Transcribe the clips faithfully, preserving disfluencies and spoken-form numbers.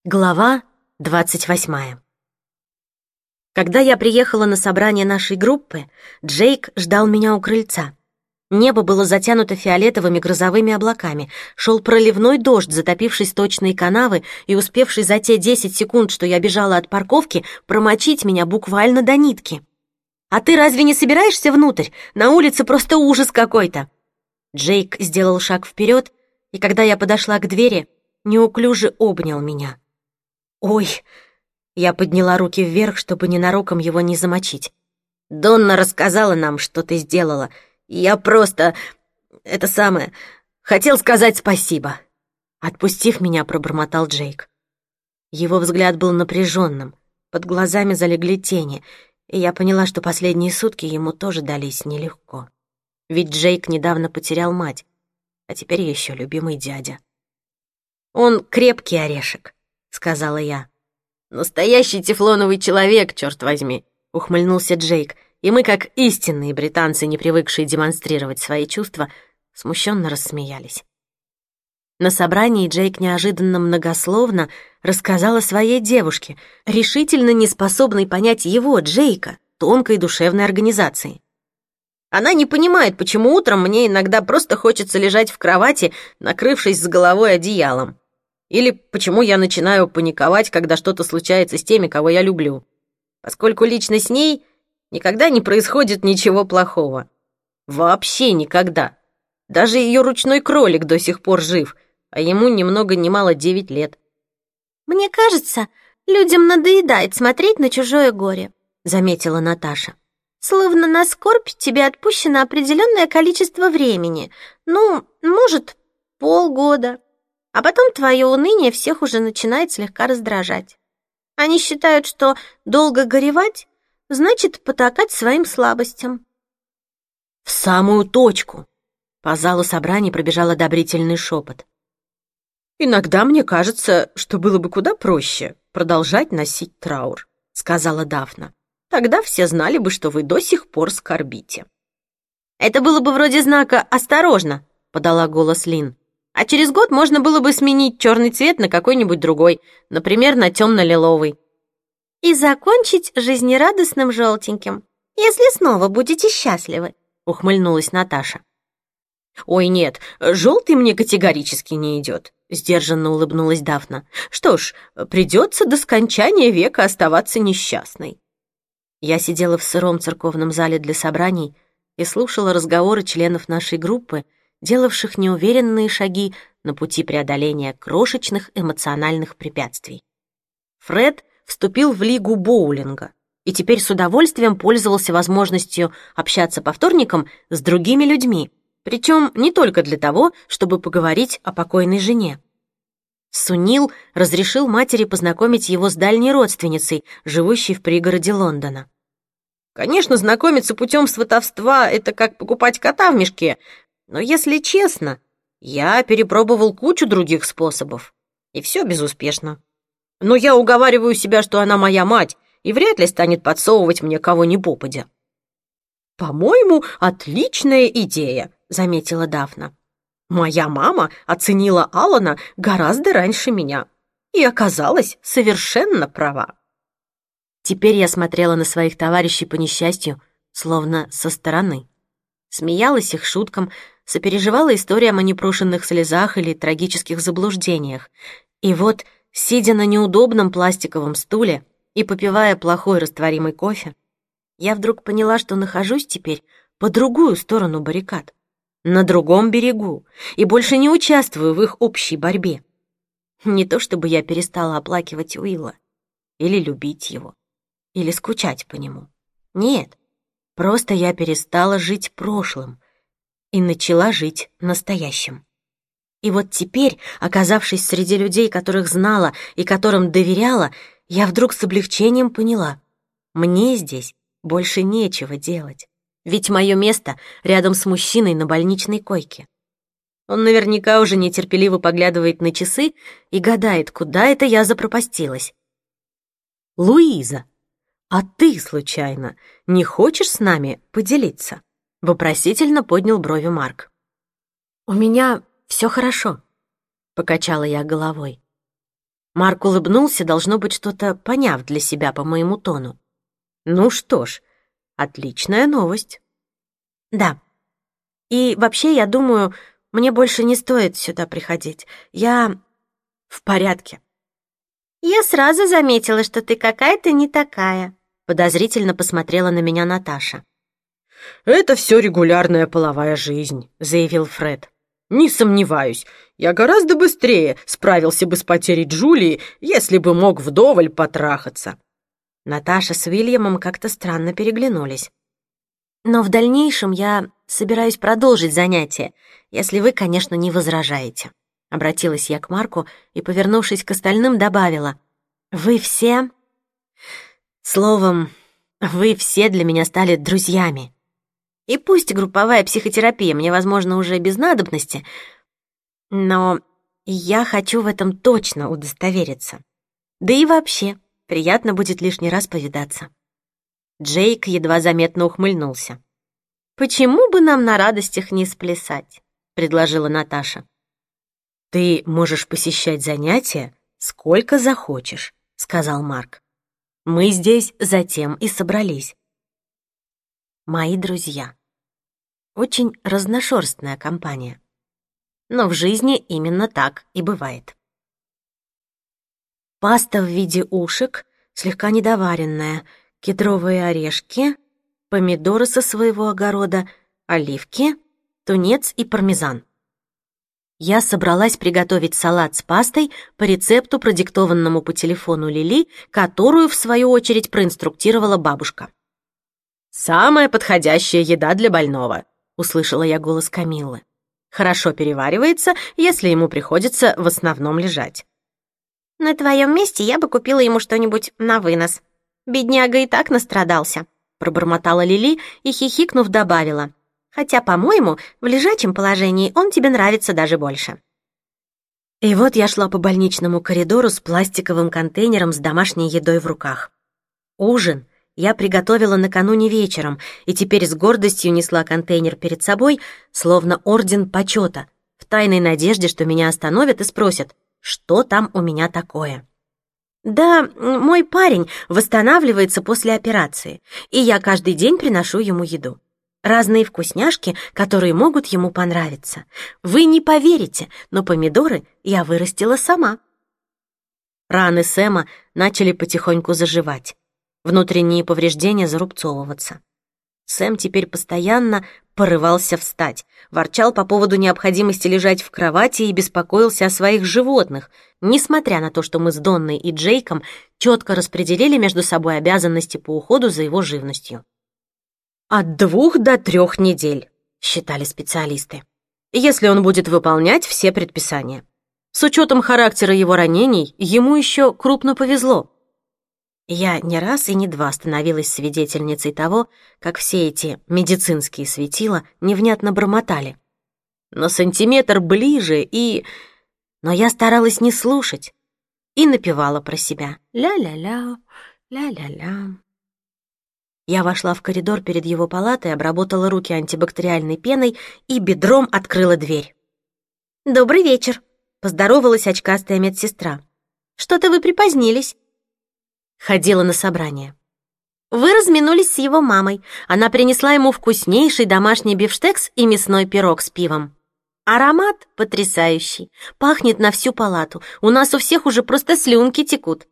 Глава двадцать восьмая. Когда я приехала на собрание нашей группы, Джейк ждал меня у крыльца. Небо было затянуто фиолетовыми грозовыми облаками, шел проливной дождь, затопивший сточные канавы и успевший за те десять секунд, что я бежала от парковки, промочить меня буквально до нитки. «А ты разве не собираешься внутрь? На улице просто ужас какой-то!» Джейк сделал шаг вперед, и когда я подошла к двери, неуклюже обнял меня. «Ой!» — я подняла руки вверх, чтобы ненароком его не замочить. «Донна рассказала нам, что ты сделала. И я просто... это самое... хотел сказать спасибо». Отпустив меня, пробормотал Джейк. Его взгляд был напряженным, под глазами залегли тени, и я поняла, что последние сутки ему тоже дались нелегко. Ведь Джейк недавно потерял мать, а теперь еще любимый дядя. «Он крепкий орешек», — сказала я. «Настоящий тефлоновый человек, черт возьми», — ухмыльнулся Джейк, и мы, как истинные британцы, не привыкшие демонстрировать свои чувства, смущенно рассмеялись. На собрании Джейк неожиданно многословно рассказал о своей девушке, решительно не способной понять его, Джейка, тонкой душевной организации. «Она не понимает, почему утром мне иногда просто хочется лежать в кровати, накрывшись с головой одеялом. Или почему я начинаю паниковать, когда что-то случается с теми, кого я люблю. Поскольку лично с ней никогда не происходит ничего плохого. Вообще никогда. Даже ее ручной кролик до сих пор жив, а ему ни много ни мало девять лет». «Мне кажется, людям надоедает смотреть на чужое горе», — заметила Наташа. «Словно на скорбь тебе отпущено определенное количество времени. Ну, может, полгода. А потом твое уныние всех уже начинает слегка раздражать. Они считают, что долго горевать значит потакать своим слабостям». «В самую точку!» По залу собраний пробежал одобрительный шепот. «Иногда мне кажется, что было бы куда проще продолжать носить траур», — сказала Дафна. «Тогда все знали бы, что вы до сих пор скорбите». «Это было бы вроде знака «осторожно», — подала голос Лин. «А через год можно было бы сменить черный цвет на какой-нибудь другой, например, на темно-лиловый». «И закончить жизнерадостным желтеньким, если снова будете счастливы», — ухмыльнулась Наташа. «Ой, нет, желтый мне категорически не идет», — сдержанно улыбнулась Дафна. «Что ж, придется до скончания века оставаться несчастной». Я сидела в сыром церковном зале для собраний и слушала разговоры членов нашей группы, делавших неуверенные шаги на пути преодоления крошечных эмоциональных препятствий. Фред вступил в лигу боулинга и теперь с удовольствием пользовался возможностью общаться по вторникам с другими людьми, причем не только для того, чтобы поговорить о покойной жене. Сунил разрешил матери познакомить его с дальней родственницей, живущей в пригороде Лондона. «Конечно, знакомиться путем сватовства — это как покупать кота в мешке, но, если честно, я перепробовал кучу других способов, и все безуспешно. Но я уговариваю себя, что она моя мать, и вряд ли станет подсовывать мне кого ни попадя». «По-моему, отличная идея», — заметила Дафна. «Моя мама оценила Алана гораздо раньше меня и оказалась совершенно права». Теперь я смотрела на своих товарищей по несчастью, словно со стороны. Смеялась их шуткам, сопереживала историям о непрошенных слезах или трагических заблуждениях. И вот, сидя на неудобном пластиковом стуле и попивая плохой растворимый кофе, я вдруг поняла, что нахожусь теперь по другую сторону баррикад, на другом берегу, и больше не участвую в их общей борьбе. Не то чтобы я перестала оплакивать Уилла, или любить его, или скучать по нему. Нет, просто я перестала жить прошлым и начала жить настоящим. И вот теперь, оказавшись среди людей, которых знала и которым доверяла, я вдруг с облегчением поняла: мне здесь больше нечего делать, ведь мое место рядом с мужчиной на больничной койке. Он наверняка уже нетерпеливо поглядывает на часы и гадает, куда это я запропастилась. «Луиза, а ты, случайно, не хочешь с нами поделиться?» — вопросительно поднял брови Марк. «У меня все хорошо», — покачала я головой. Марк улыбнулся, должно быть, что-то поняв для себя по моему тону. Ну что ж, отличная новость. Да. И вообще, я думаю, мне больше не стоит сюда приходить. Я в порядке. Я сразу заметила, что ты какая-то не такая. Подозрительно посмотрела на меня Наташа. «Это все регулярная половая жизнь», — заявил Фред. «Не сомневаюсь, я гораздо быстрее справился бы с потерей Джулии, если бы мог вдоволь потрахаться». Наташа с Уильямом как-то странно переглянулись. «Но в дальнейшем я собираюсь продолжить занятия, если вы, конечно, не возражаете». Обратилась я к Марку и, повернувшись к остальным, добавила. «Вы все... Словом, вы все для меня стали друзьями. И пусть групповая психотерапия мне, возможно, уже без надобности, но я хочу в этом точно удостовериться. Да и вообще, приятно будет лишний раз повидаться». Джейк едва заметно ухмыльнулся. «Почему бы нам на радостях не сплясать?» — предложила Наташа. «Ты можешь посещать занятия сколько захочешь», — сказал Марк. «Мы здесь затем и собрались». Мои друзья. Очень разношерстная компания. Но в жизни именно так и бывает. Паста в виде ушек, слегка недоваренная, кедровые орешки, помидоры со своего огорода, оливки, тунец и пармезан. Я собралась приготовить салат с пастой по рецепту, продиктованному по телефону Лили, которую, в свою очередь, проинструктировала бабушка. «Самая подходящая еда для больного», — услышала я голос Камиллы. «Хорошо переваривается, если ему приходится в основном лежать». «На твоем месте я бы купила ему что-нибудь на вынос. Бедняга и так настрадался», — пробормотала Лили и, хихикнув, добавила. «Хотя, по-моему, в лежачем положении он тебе нравится даже больше». И вот я шла по больничному коридору с пластиковым контейнером с домашней едой в руках. Ужин я приготовила накануне вечером и теперь с гордостью несла контейнер перед собой, словно орден почета, в тайной надежде, что меня остановят и спросят, что там у меня такое. Да, мой парень восстанавливается после операции, и я каждый день приношу ему еду. Разные вкусняшки, которые могут ему понравиться. Вы не поверите, но помидоры я вырастила сама. Раны Сэма начали потихоньку заживать. Внутренние повреждения зарубцовываться. Сэм теперь постоянно порывался встать, ворчал по поводу необходимости лежать в кровати и беспокоился о своих животных, несмотря на то, что мы с Донной и Джейком четко распределили между собой обязанности по уходу за его живностью. От двух до трех недель, считали специалисты, если он будет выполнять все предписания. С учетом характера его ранений, ему еще крупно повезло. Я не раз и не два становилась свидетельницей того, как все эти медицинские светила невнятно бормотали. На сантиметр ближе и... Но я старалась не слушать и напевала про себя. Ля-ля-ля, ля-ля-ля. Я вошла в коридор перед его палатой, обработала руки антибактериальной пеной и бедром открыла дверь. «Добрый вечер», — поздоровалась очкастая медсестра. «Что-то вы припозднились». Ходила на собрание. «Вы разминулись с его мамой. Она принесла ему вкуснейший домашний бифштекс и мясной пирог с пивом. Аромат потрясающий, пахнет на всю палату. У нас у всех уже просто слюнки текут».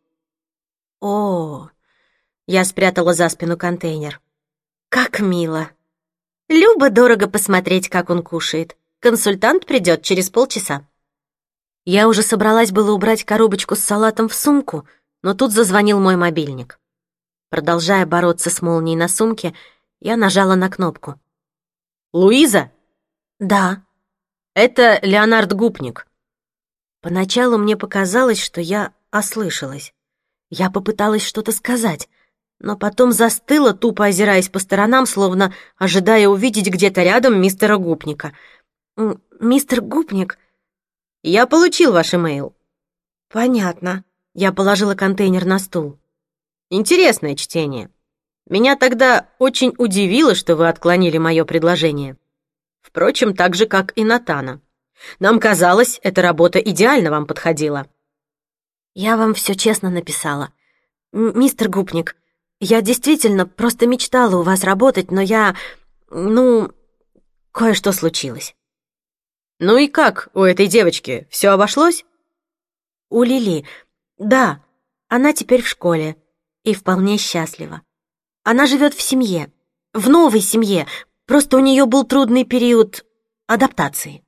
«О!» Я спрятала за спину контейнер. «Как мило!» «Любо-дорого посмотреть, как он кушает. Консультант придет через полчаса». Я уже собралась было убрать коробочку с салатом в сумку, но тут зазвонил мой мобильник. Продолжая бороться с молнией на сумке, я нажала на кнопку. «Луиза?» «Да». «Это Леонард Гупник». Поначалу мне показалось, что я ослышалась. Я попыталась что-то сказать, но потом застыла, тупо озираясь по сторонам, словно ожидая увидеть где-то рядом мистера Гупника. «Мистер Гупник?» «Я получил ваш имейл». «Понятно». Я положила контейнер на стул. «Интересное чтение. Меня тогда очень удивило, что вы отклонили мое предложение. Впрочем, так же, как и Натана. Нам казалось, эта работа идеально вам подходила». Я вам все честно написала. М- Мистер Гупник, я действительно просто мечтала у вас работать, но я... Ну, кое-что случилось. Ну и как у этой девочки? Все обошлось? У Лили. Да, она теперь в школе и вполне счастлива. Она живет в семье, в новой семье, просто у нее был трудный период адаптации.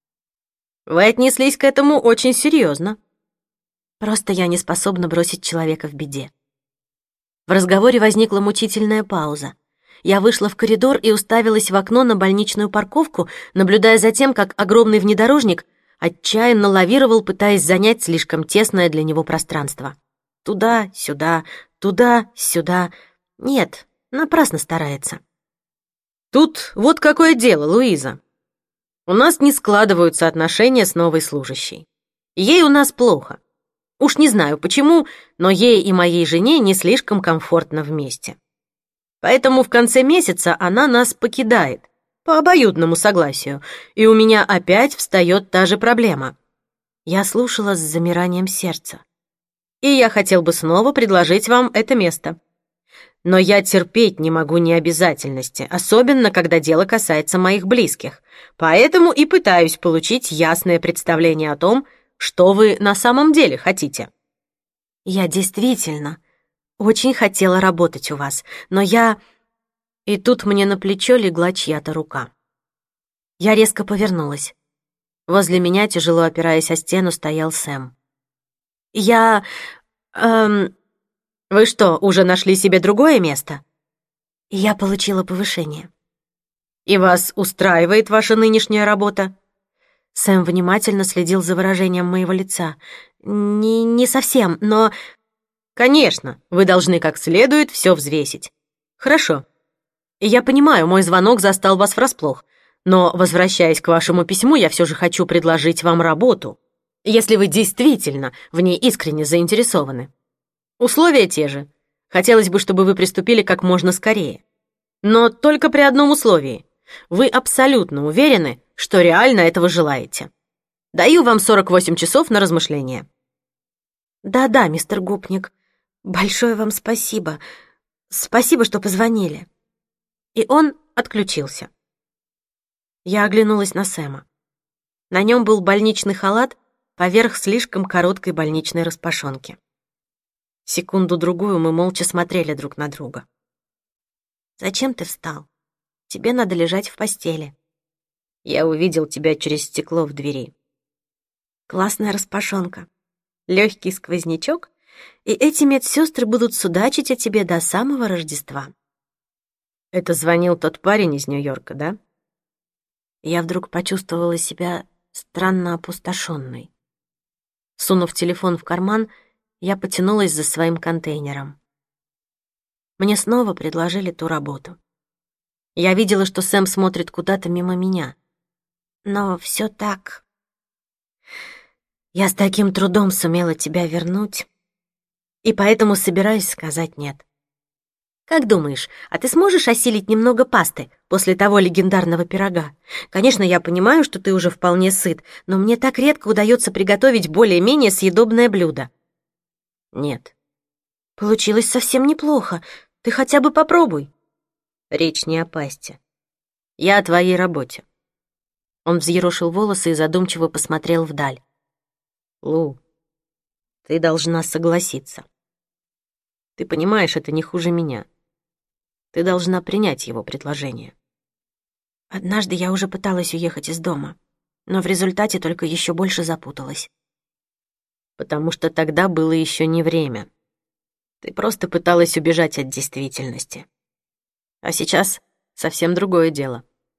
Вы отнеслись к этому очень серьезно. Просто я не способна бросить человека в беде. В разговоре возникла мучительная пауза. Я вышла в коридор и уставилась в окно на больничную парковку, наблюдая за тем, как огромный внедорожник отчаянно лавировал, пытаясь занять слишком тесное для него пространство. Туда, сюда, туда, сюда. Нет, напрасно старается. Тут вот какое дело, Луиза. У нас не складываются отношения с новой служащей. Ей у нас плохо. Уж не знаю почему, но ей и моей жене не слишком комфортно вместе. Поэтому в конце месяца она нас покидает, по обоюдному согласию, и у меня опять встает та же проблема. Я слушала с замиранием сердца. И я хотел бы снова предложить вам это место. Но я терпеть не могу необязательности, особенно когда дело касается моих близких. Поэтому и пытаюсь получить ясное представление о том, что вы на самом деле хотите. Я действительно очень хотела работать у вас, но я... И тут мне на плечо легла чья-то рука. Я резко повернулась. Возле меня, тяжело опираясь о стену, стоял Сэм. Я... Эм... Вы что, уже нашли себе другое место? Я получила повышение. И вас устраивает ваша нынешняя работа? Сэм внимательно следил за выражением моего лица. Не, не совсем, но... Конечно, вы должны как следует все взвесить. Хорошо. Я понимаю, мой звонок застал вас врасплох, но, возвращаясь к вашему письму, я все же хочу предложить вам работу, если вы действительно в ней искренне заинтересованы. Условия те же. Хотелось бы, чтобы вы приступили как можно скорее. Но только при одном условии. Вы абсолютно уверены, что реально этого желаете. Даю вам сорок восемь часов на размышление. Да-да, мистер Гупник, большое вам спасибо. Спасибо, что позвонили. И он отключился. Я оглянулась на Сэма. На нем был больничный халат поверх слишком короткой больничной распашонки. Секунду-другую мы молча смотрели друг на друга. «Зачем ты встал? Тебе надо лежать в постели». Я увидел тебя через стекло в двери. Классная распашонка. Легкий сквознячок, и эти медсестры будут судачить о тебе до самого Рождества. Это звонил тот парень из Нью-Йорка, да? Я вдруг почувствовала себя странно опустошенной. Сунув телефон в карман, я потянулась за своим контейнером. Мне снова предложили ту работу. Я видела, что Сэм смотрит куда-то мимо меня. Но все так. Я с таким трудом сумела тебя вернуть, и поэтому собираюсь сказать «нет». Как думаешь, а ты сможешь осилить немного пасты после того легендарного пирога? Конечно, я понимаю, что ты уже вполне сыт, но мне так редко удается приготовить более-менее съедобное блюдо. Нет. Получилось совсем неплохо. Ты хотя бы попробуй. Речь не о пасте. Я о твоей работе. Он взъерошил волосы и задумчиво посмотрел вдаль. Лу, ты должна согласиться. Ты понимаешь, это не хуже меня. Ты должна принять его предложение. Однажды я уже пыталась уехать из дома, но в результате только еще больше запуталась. Потому что тогда было еще не время. Ты просто пыталась убежать от действительности. А сейчас совсем другое дело.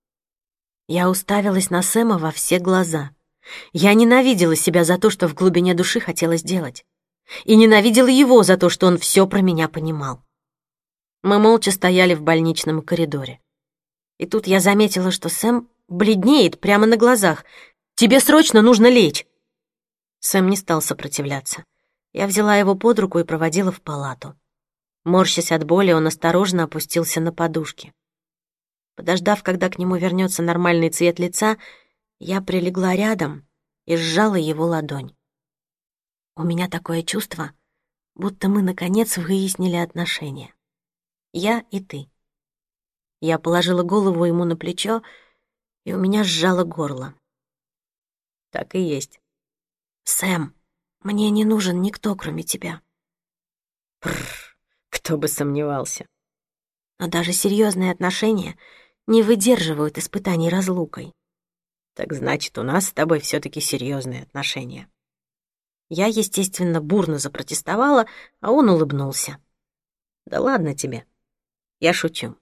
Я уставилась на Сэма во все глаза. Я ненавидела себя за то, что в глубине души хотела сделать. И ненавидела его за то, что он все про меня понимал. Мы молча стояли в больничном коридоре. И тут я заметила, что Сэм бледнеет прямо на глазах. «Тебе срочно нужно лечь!» Сэм не стал сопротивляться. Я взяла его под руку и проводила в палату. Морщась от боли, он осторожно опустился на подушки. Подождав, когда к нему вернется нормальный цвет лица, я прилегла рядом и сжала его ладонь. У меня такое чувство, будто мы, наконец, выяснили отношения. Я и ты. Я положила голову ему на плечо, и у меня сжало горло. Так и есть. Сэм, мне не нужен никто, кроме тебя. Прррр, кто бы сомневался. Но даже серьезные отношения не выдерживают испытаний разлукой. Так значит, у нас с тобой все-таки серьезные отношения. Я, естественно, бурно запротестовала, а он улыбнулся. Да ладно тебе. Я шучу.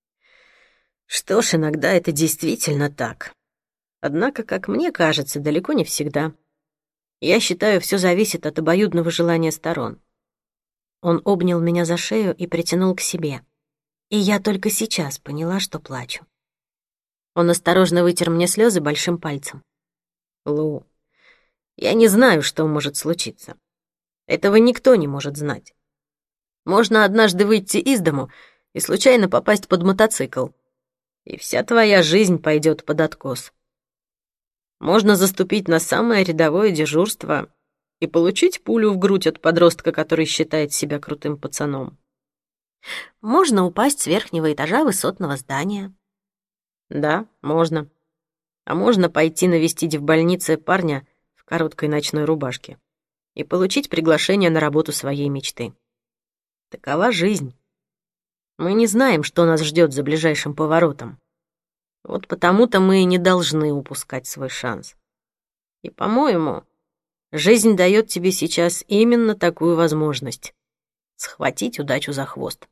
Что ж, иногда это действительно так. Однако, как мне кажется, далеко не всегда. Я считаю, все зависит от обоюдного желания сторон. Он обнял меня за шею и притянул к себе. И я только сейчас поняла, что плачу. Он осторожно вытер мне слезы большим пальцем. Лу, я не знаю, что может случиться. Этого никто не может знать. Можно однажды выйти из дому и случайно попасть под мотоцикл, и вся твоя жизнь пойдет под откос. Можно заступить на самое рядовое дежурство и получить пулю в грудь от подростка, который считает себя крутым пацаном. Можно упасть с верхнего этажа высотного здания. Да, можно. А можно пойти навестить в больнице парня в короткой ночной рубашке и получить приглашение на работу своей мечты. Такова жизнь. Мы не знаем, что нас ждет за ближайшим поворотом. Вот потому-то мы и не должны упускать свой шанс. И, по-моему, жизнь дает тебе сейчас именно такую возможность — схватить удачу за хвост.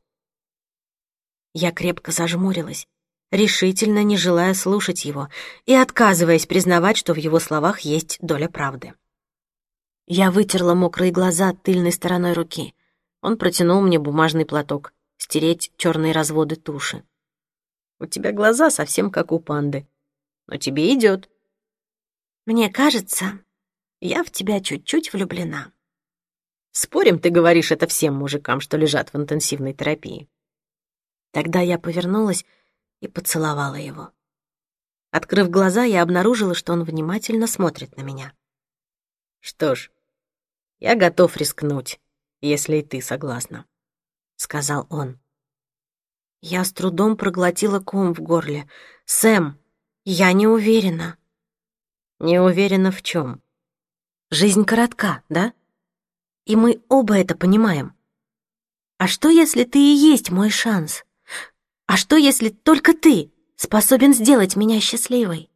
Я крепко зажмурилась, решительно не желая слушать его и отказываясь признавать, что в его словах есть доля правды. Я вытерла мокрые глаза тыльной стороной руки. Он протянул мне бумажный платок, стереть черные разводы туши. У тебя глаза совсем как у панды, но тебе идет. Мне кажется, я в тебя чуть-чуть влюблена. Спорим, ты говоришь это всем мужикам, что лежат в интенсивной терапии. Тогда я повернулась и поцеловала его. Открыв глаза, я обнаружила, что он внимательно смотрит на меня. Что ж, я готов рискнуть, если и ты согласна, — сказал он. Я с трудом проглотила ком в горле. «Сэм, я не уверена». Не уверена в чем? Жизнь коротка, да? И мы оба это понимаем. А что, если ты и есть мой шанс? А что, если только ты способен сделать меня счастливой?